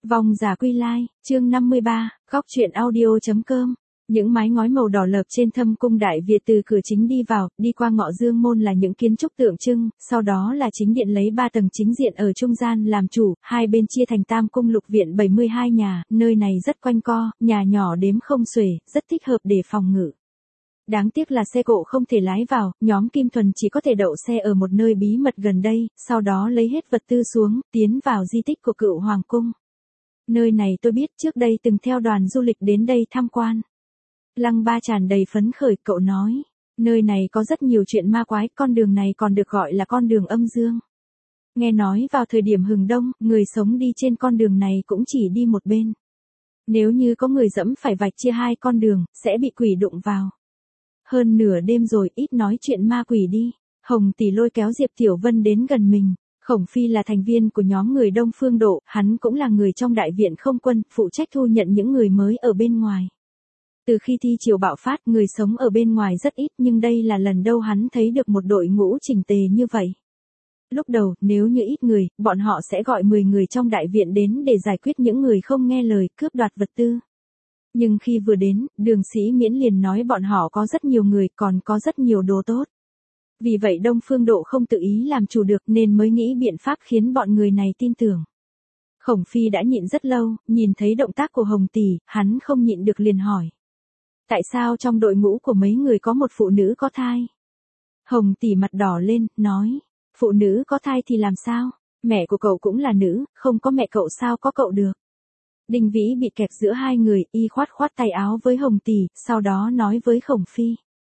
Vong giả quy lai, chương 53, góc truyện audio.com. Những mái ngói màu đỏ lợp trên thâm cung Đại Việt từ cửa chính đi vào, đi qua ngọ dương môn là những kiến trúc tượng trưng, sau đó là chính điện lấy 3 tầng chính diện ở trung gian làm chủ, hai bên chia thành tam cung lục viện 72 nhà, nơi này rất quanh co, nhà nhỏ đếm không xuể, rất thích hợp để phòng ngự. Đáng tiếc là xe cộ không thể lái vào, nhóm Kim Thuần chỉ có thể đậu xe ở một nơi bí mật gần đây, sau đó lấy hết vật tư xuống, tiến vào di tích của Cựu Hoàng cung. Nơi này tôi biết, trước đây từng theo đoàn du lịch đến đây tham quan. Lăng Ba tràn đầy phấn khởi, cậu nói, nơi này có rất nhiều chuyện ma quái, con đường này còn được gọi là con đường âm dương. Nghe nói vào thời điểm hừng đông, người sống đi trên con đường này cũng chỉ đi một bên. Nếu như có người dẫm phải vạch chia hai con đường, sẽ bị quỷ đụng vào. Hơn nửa đêm rồi, ít nói chuyện ma quỷ đi. Hồng Tỷ lôi kéo Diệp Tiểu Vân đến gần mình. Khổng Phi là thành viên của nhóm người Đông Phương Độ, hắn cũng là người trong đại viện không quân, phụ trách thu nhận những người mới ở bên ngoài. Từ khi thi triều bạo phát, người sống ở bên ngoài rất ít, nhưng đây là lần đầu hắn thấy được một đội ngũ chỉnh tề như vậy. Lúc đầu, nếu như ít người, bọn họ sẽ gọi 10 người trong đại viện đến để giải quyết những người không nghe lời, cướp đoạt vật tư. Nhưng khi vừa đến, Đường Sĩ Miễn liền nói bọn họ có rất nhiều người, còn có rất nhiều đồ tốt. Vì vậy Đông Phương Độ không tự ý làm chủ được nên mới nghĩ biện pháp khiến bọn người này tin tưởng. Khổng Phi đã nhịn rất lâu, nhìn thấy động tác của Hồng Tỷ, hắn không nhịn được liền hỏi. Tại sao trong đội ngũ của mấy người có một phụ nữ có thai? Hồng Tỷ mặt đỏ lên, nói, phụ nữ có thai thì làm sao? Mẹ của cậu cũng là nữ, không có mẹ cậu sao có cậu được? Đinh Vĩ bị kẹp giữa hai người, y khoát tay áo với Hồng Tỷ, sau đó nói với Khổng Phi.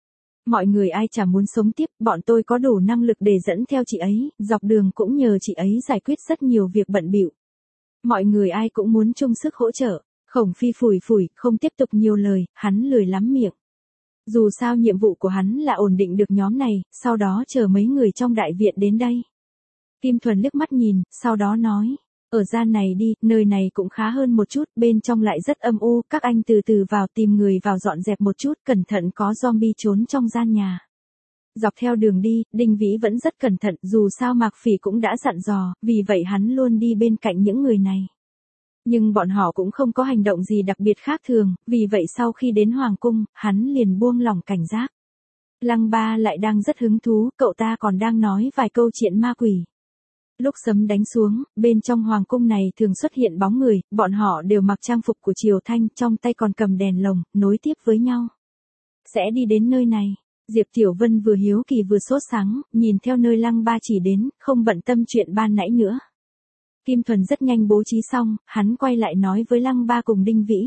Mọi người ai chả muốn sống tiếp, bọn tôi có đủ năng lực để dẫn theo chị ấy, dọc đường cũng nhờ chị ấy giải quyết rất nhiều việc bận bịu. Mọi người ai cũng muốn chung sức hỗ trợ. Khổng Phi phủi, không tiếp tục nhiều lời, hắn lười lắm miệng. Dù sao nhiệm vụ của hắn là ổn định được nhóm này, sau đó chờ mấy người trong đại viện đến đây. Kim Thuần liếc mắt nhìn, sau đó nói. Ở gian này đi, nơi này cũng khá hơn một chút, bên trong lại rất âm u, các anh từ từ vào tìm người vào dọn dẹp một chút, cẩn thận có zombie trốn trong gian nhà. Dọc theo đường đi, Đinh Vĩ vẫn rất cẩn thận, dù sao Mạc Phỉ cũng đã dặn dò, vì vậy hắn luôn đi bên cạnh những người này. Nhưng bọn họ cũng không có hành động gì đặc biệt khác thường, vì vậy sau khi đến Hoàng cung, hắn liền buông lỏng cảnh giác. Lăng Ba lại đang rất hứng thú, cậu ta còn đang nói vài câu chuyện ma quỷ. Lúc sấm đánh xuống, bên trong hoàng cung này thường xuất hiện bóng người, bọn họ đều mặc trang phục của triều Thanh, trong tay còn cầm đèn lồng, nối tiếp với nhau. Sẽ đi đến nơi này. Diệp Tiểu Vân vừa hiếu kỳ vừa sốt sắng, nhìn theo nơi Lăng Ba chỉ đến, không bận tâm chuyện ban nãy nữa. Kim Thuần rất nhanh bố trí xong, hắn quay lại nói với Lăng Ba cùng Đinh Vĩ.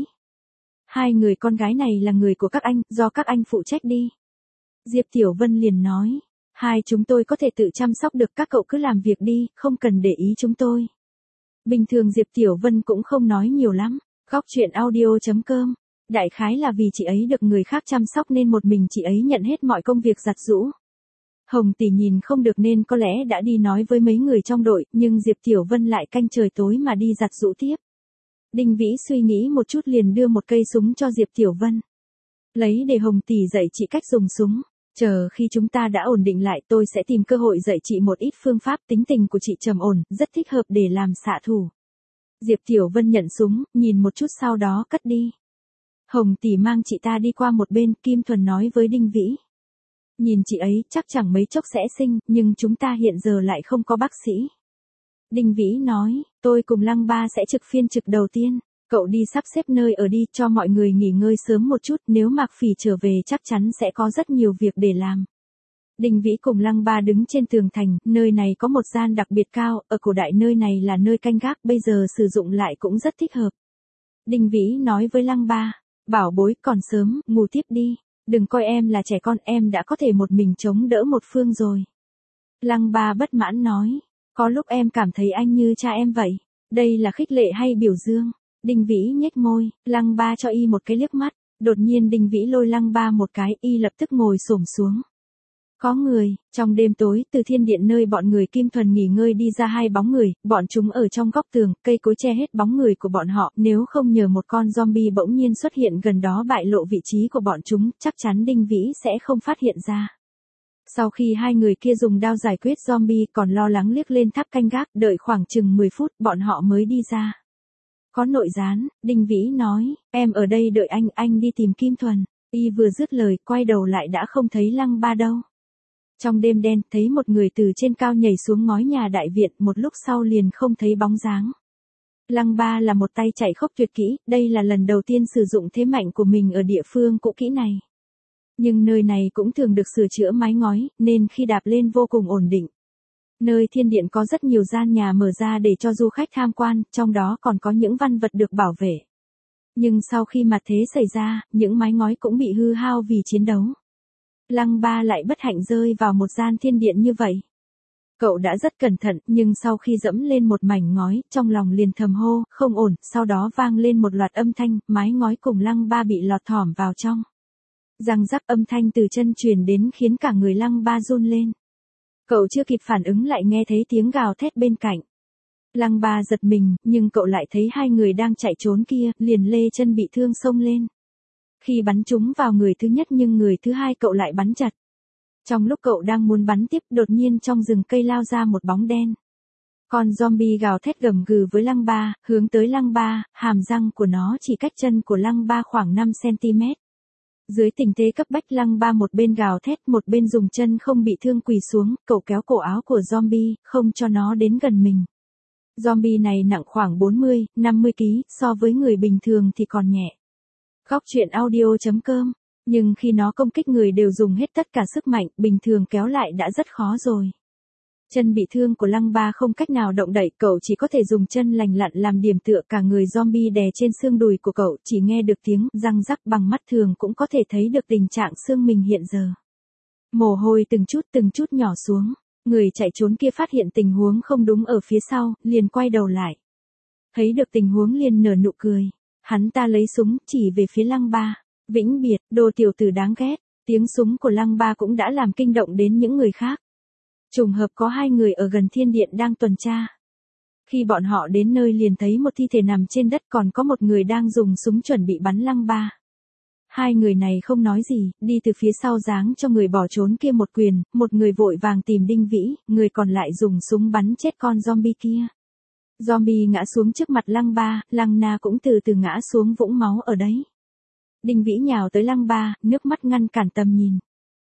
Hai người con gái này là người của các anh, do các anh phụ trách đi. Diệp Tiểu Vân liền nói. Hai chúng tôi có thể tự chăm sóc được, các cậu cứ làm việc đi, không cần để ý chúng tôi. Bình thường Diệp Tiểu Vân cũng không nói nhiều lắm. Góc truyện audio.com. Đại khái là vì chị ấy được người khác chăm sóc nên một mình chị ấy nhận hết mọi công việc giặt giũ. Hồng Tỷ nhìn không được nên có lẽ đã đi nói với mấy người trong đội, nhưng Diệp Tiểu Vân lại canh trời tối mà đi giặt giũ tiếp. Đinh Vĩ suy nghĩ một chút liền đưa một cây súng cho Diệp Tiểu Vân. Lấy để Hồng Tỷ dạy chị cách dùng súng. Chờ khi chúng ta đã ổn định lại tôi sẽ tìm cơ hội dạy chị một ít phương pháp, tính tình của chị trầm ổn, rất thích hợp để làm xạ thủ. Diệp Tiểu Vân nhận súng, nhìn một chút sau đó cất đi. Hồng Tỷ mang chị ta đi qua một bên, Kim Thuần nói với Đinh Vĩ. Nhìn chị ấy chắc chẳng mấy chốc sẽ sinh, nhưng chúng ta hiện giờ lại không có bác sĩ. Đinh Vĩ nói, tôi cùng Lăng Ba sẽ trực phiên trực đầu tiên. Cậu đi sắp xếp nơi ở đi, cho mọi người nghỉ ngơi sớm một chút, nếu Mạc Phỉ trở về chắc chắn sẽ có rất nhiều việc để làm. Đinh Vĩ cùng Lăng Ba đứng trên tường thành, nơi này có một gian đặc biệt cao, ở cổ đại nơi này là nơi canh gác, bây giờ sử dụng lại cũng rất thích hợp. Đinh Vĩ nói với Lăng Ba, bảo bối còn sớm, ngủ tiếp đi, đừng coi em là trẻ con, em đã có thể một mình chống đỡ một phương rồi. Lăng Ba bất mãn nói, có lúc em cảm thấy anh như cha em vậy, đây là khích lệ hay biểu dương? Đinh Vĩ nhếch môi, Lăng Ba cho y một cái liếc mắt, đột nhiên Đinh Vĩ lôi Lăng Ba một cái, y lập tức ngồi xổm xuống. Có người, trong đêm tối, từ thiên điện nơi bọn người Kim Thuần nghỉ ngơi đi ra hai bóng người, bọn chúng ở trong góc tường, cây cối che hết bóng người của bọn họ, nếu không nhờ một con zombie bỗng nhiên xuất hiện gần đó bại lộ vị trí của bọn chúng, chắc chắn Đinh Vĩ sẽ không phát hiện ra. Sau khi hai người kia dùng đao giải quyết zombie còn lo lắng liếc lên tháp canh gác, đợi khoảng chừng 10 phút bọn họ mới đi ra. Có nội gián, Đinh Vĩ nói, em ở đây đợi anh đi tìm Kim Thuần. Y vừa dứt lời, quay đầu lại đã không thấy Lăng Ba đâu. Trong đêm đen, thấy một người từ trên cao nhảy xuống ngói nhà đại viện, một lúc sau liền không thấy bóng dáng. Lăng Ba là một tay chạy khốc tuyệt kỹ, đây là lần đầu tiên sử dụng thế mạnh của mình ở địa phương cũ kỹ này. Nhưng nơi này cũng thường được sửa chữa mái ngói, nên khi đạp lên vô cùng ổn định. Nơi thiên điện có rất nhiều gian nhà mở ra để cho du khách tham quan, trong đó còn có những văn vật được bảo vệ. Nhưng sau khi mặt thế xảy ra, những mái ngói cũng bị hư hao vì chiến đấu. Lăng Ba lại bất hạnh rơi vào một gian thiên điện như vậy. Cậu đã rất cẩn thận, nhưng sau khi dẫm lên một mảnh ngói, trong lòng liền thầm hô, không ổn, sau đó vang lên một loạt âm thanh, mái ngói cùng Lăng Ba bị lọt thỏm vào trong. Răng rắc âm thanh từ chân truyền đến khiến cả người Lăng Ba run lên. Cậu chưa kịp phản ứng lại nghe thấy tiếng gào thét bên cạnh. Lăng Ba giật mình, nhưng cậu lại thấy hai người đang chạy trốn kia, liền lê chân bị thương xông lên. Khi bắn trúng vào người thứ nhất nhưng người thứ hai cậu lại bắn chặt. Trong lúc cậu đang muốn bắn tiếp, đột nhiên trong rừng cây lao ra một bóng đen. Con zombie gào thét gầm gừ với Lăng Ba, hướng tới Lăng Ba, hàm răng của nó chỉ cách chân của Lăng Ba khoảng 5 cm. Dưới tình thế cấp bách, Lăng Ba một bên gào thét, một bên dùng chân không bị thương quỳ xuống, cậu kéo cổ áo của zombie, không cho nó đến gần mình. Zombie này nặng khoảng 40-50 kg, so với người bình thường thì còn nhẹ. Góc truyện audio.com. Nhưng khi nó công kích người đều dùng hết tất cả sức mạnh, bình thường kéo lại đã rất khó rồi. Chân bị thương của Lăng Ba không cách nào động đậy, cậu chỉ có thể dùng chân lành lặn làm điểm tựa, cả người zombie đè trên xương đùi của cậu, chỉ nghe được tiếng răng rắc, bằng mắt thường cũng có thể thấy được tình trạng xương mình hiện giờ. Mồ hôi từng chút nhỏ xuống, người chạy trốn kia phát hiện tình huống không đúng ở phía sau, liền quay đầu lại. Thấy được tình huống liền nở nụ cười, hắn ta lấy súng, chỉ về phía Lăng Ba. Vĩnh biệt, đồ tiểu tử đáng ghét, tiếng súng của Lăng Ba cũng đã làm kinh động đến những người khác. Trùng hợp có hai người ở gần thiên điện đang tuần tra. Khi bọn họ đến nơi liền thấy một thi thể nằm trên đất, còn có một người đang dùng súng chuẩn bị bắn Lăng Ba. Hai người này không nói gì, đi từ phía sau giáng cho người bỏ trốn kia một quyền, một người vội vàng tìm Đinh Vĩ, người còn lại dùng súng bắn chết con zombie kia. Zombie ngã xuống trước mặt Lăng Ba, Lăng Na cũng từ từ ngã xuống vũng máu ở đấy. Đinh Vĩ nhào tới Lăng Ba, nước mắt ngăn cản tầm nhìn.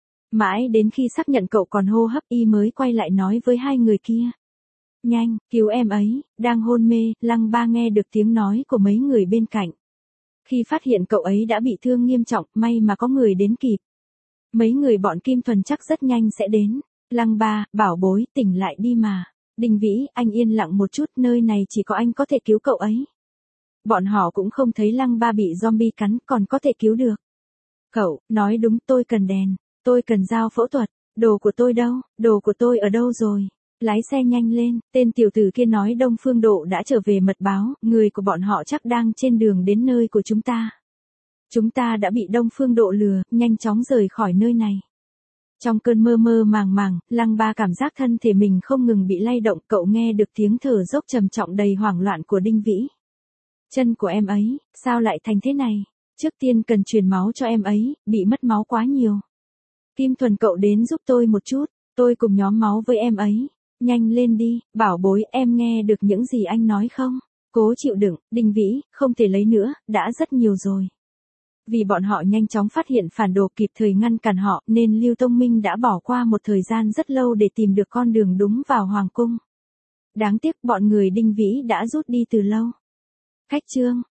Mãi đến khi xác nhận cậu còn hô hấp, y mới quay lại nói với hai người kia. Nhanh, cứu em ấy, đang hôn mê. Lăng Ba nghe được tiếng nói của mấy người bên cạnh. Khi phát hiện cậu ấy đã bị thương nghiêm trọng, may mà có người đến kịp. Mấy người bọn Kim Thuần chắc rất nhanh sẽ đến. Lăng Ba, bảo bối, tỉnh lại đi mà. Đinh Vĩ, anh yên lặng một chút, nơi này chỉ có anh có thể cứu cậu ấy. Bọn họ cũng không thấy Lăng Ba bị zombie cắn, còn có thể cứu được. Cậu, nói đúng, tôi cần đèn, tôi cần dao phẫu thuật, đồ của tôi đâu, đồ của tôi ở đâu rồi? Lái xe nhanh lên, tên tiểu tử kia nói Đông Phương Độ đã trở về mật báo, người của bọn họ chắc đang trên đường đến nơi của chúng ta. Chúng ta đã bị Đông Phương Độ lừa, nhanh chóng rời khỏi nơi này. Trong cơn mơ mơ màng màng, Lăng Ba cảm giác thân thể mình không ngừng bị lay động, cậu nghe được tiếng thở dốc trầm trọng đầy hoảng loạn của Đinh Vĩ. Chân của em ấy, sao lại thành thế này? Trước tiên cần truyền máu cho em ấy, bị mất máu quá nhiều. Kim Thuần, cậu đến giúp tôi một chút, tôi cùng nhóm máu với em ấy. Nhanh lên đi, bảo bối, em nghe được những gì anh nói không? Cố chịu đựng, Đinh Vĩ, không thể lấy nữa, đã rất nhiều rồi. Vì bọn họ nhanh chóng phát hiện phản đồ, kịp thời ngăn cản họ, nên Lưu Tông Minh đã bỏ qua một thời gian rất lâu để tìm được con đường đúng vào Hoàng Cung. Đáng tiếc bọn người Đinh Vĩ đã rút đi từ lâu. Khách chương.